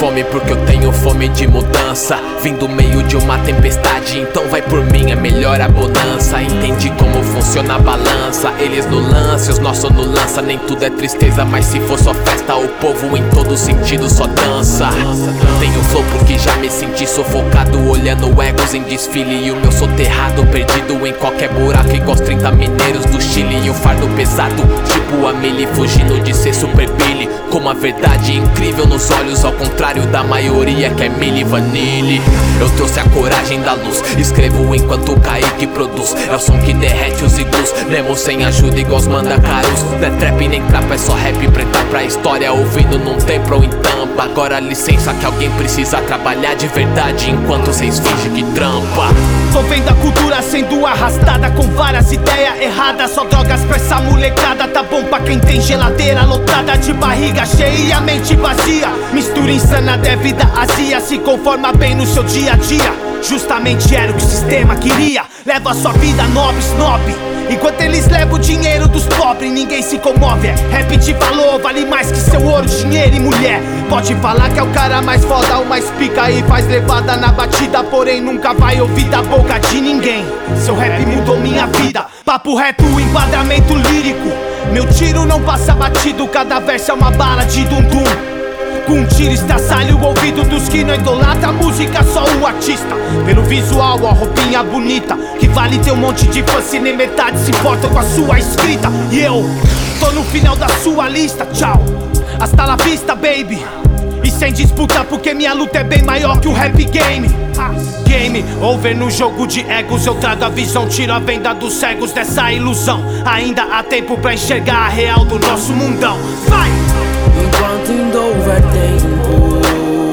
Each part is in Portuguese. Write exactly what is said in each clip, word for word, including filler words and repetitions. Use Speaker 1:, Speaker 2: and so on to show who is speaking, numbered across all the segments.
Speaker 1: fome porque eu tenho fome de mudança. Vim do meio de uma tempestade, então vai por mim, é melhor a bonança. Entendi como funciona a balança, eles no lance, os nossos no lança. Nem tudo é tristeza, mas se for só festa, o povo em todo sentido só dança. Tenho flow porque já me senti sufocado, olhando egos em desfile. E o meu soterrado perdido em qualquer buraco, igual os trinta mineiros do Chile. E o fardo pesado, tipo a Millie, fugindo de ser super Billy. Com uma verdade incrível nos olhos, ao contrário da maioria que é Milli Vanilli. Eu trouxe a coragem da luz, escrevo enquanto o Kaique produz. É o som que derrete os iglus, mesmo sem ajuda igual os mandacarus. Não é trap nem trapa, é só rap preta pra história, ouvindo num templo ou em tampa. Agora licença que alguém precisa trabalhar de verdade, enquanto cês fingem que trampa.
Speaker 2: Tô vendo a cultura sendo arrastada com várias ideias erradas. Só drogas pra essa molecada, tá bom pra quem tem geladeira lotada de barriga cheia e a mente vazia. Mistura insana de vida azia, se conforma bem no seu dia a dia. Justamente era o que o sistema queria. Leva a sua vida nobre, snob, enquanto eles levam o dinheiro dos pobres. Ninguém se comove, é rap de valor, vale mais que seu ouro, dinheiro e mulher. Pode falar que é o cara mais foda, o mais pica e faz levada na batida, porém nunca vai ouvir da boca de ninguém. Seu rap mudou minha vida, papo reto, enquadramento lírico. Meu tiro não passa batido, cada verso é uma bala de dum-dum. Com um tiro estraçalha o ouvido dos que não idolatra a música, só o artista. Pelo visual, a roupinha bonita, que vale ter um monte de fãs, se nem metade se importa com a sua escrita. E eu tô no final da sua lista, tchau, hasta la vista, baby. E sem disputa porque minha luta é bem maior que o rap game. Game over no jogo de egos, eu trago a visão, tiro a venda dos cegos dessa ilusão. Ainda há tempo pra enxergar a real do nosso mundão. Vai!
Speaker 3: Enquanto ainda houver tempo,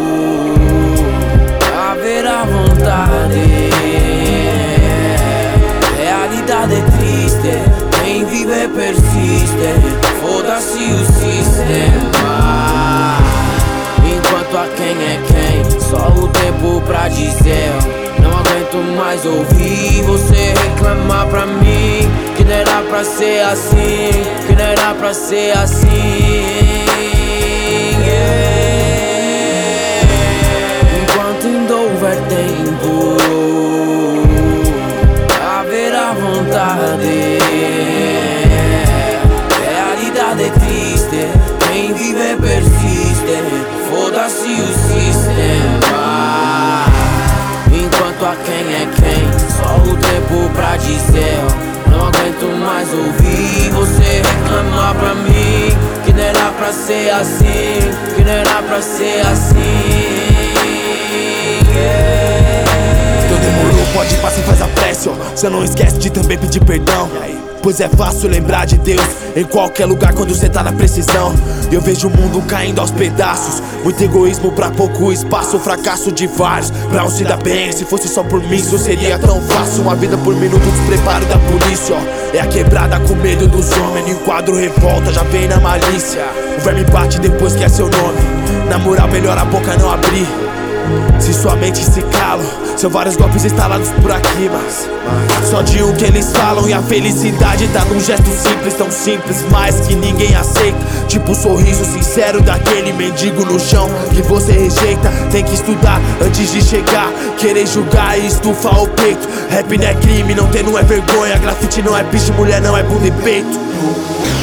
Speaker 3: haverá vontade. Realidade é triste, quem vive persiste. Foda-se o sistema. Enquanto a quem é quem, só o tempo pra dizer. Não aguento mais ouvir você reclamar pra mim que não era pra ser assim, que não era pra ser assim. Yeah. Enquanto ainda houver tempo, haverá vontade. Realidade é triste, quem vive persiste. Foda-se o sistema. Enquanto a quem é quem, só o tempo pra dizer. Não aguento mais ouvir você reclamar pra mim que não era pra ser assim, que não era pra ser assim. Yeah.
Speaker 4: Então demorou, pode passar e faz a prece, ó. Cê não esquece de também pedir perdão, pois é fácil lembrar de Deus em qualquer lugar quando cê tá na precisão. Eu vejo o mundo caindo aos pedaços, muito egoísmo pra pouco espaço, fracasso de vários pra um se dar bem. Se fosse só por mim, isso seria tão fácil. Uma vida por minuto, despreparo da polícia, ó. É a quebrada com medo dos homens, no enquadro revolta, já vem na malícia. O verme bate depois que é seu nome, na moral melhor a boca não abrir. Se sua mente se cala, são vários golpes instalados por aqui, mas só de um que eles falam. E a felicidade tá num gesto simples, tão simples, mas que ninguém aceita. Tipo o sorriso sincero daquele mendigo no chão que você rejeita. Tem que estudar antes de chegar, querer julgar e estufar o peito. Rap não é crime, não ter não é vergonha. Grafite não é bicho, mulher não é bunda e peito.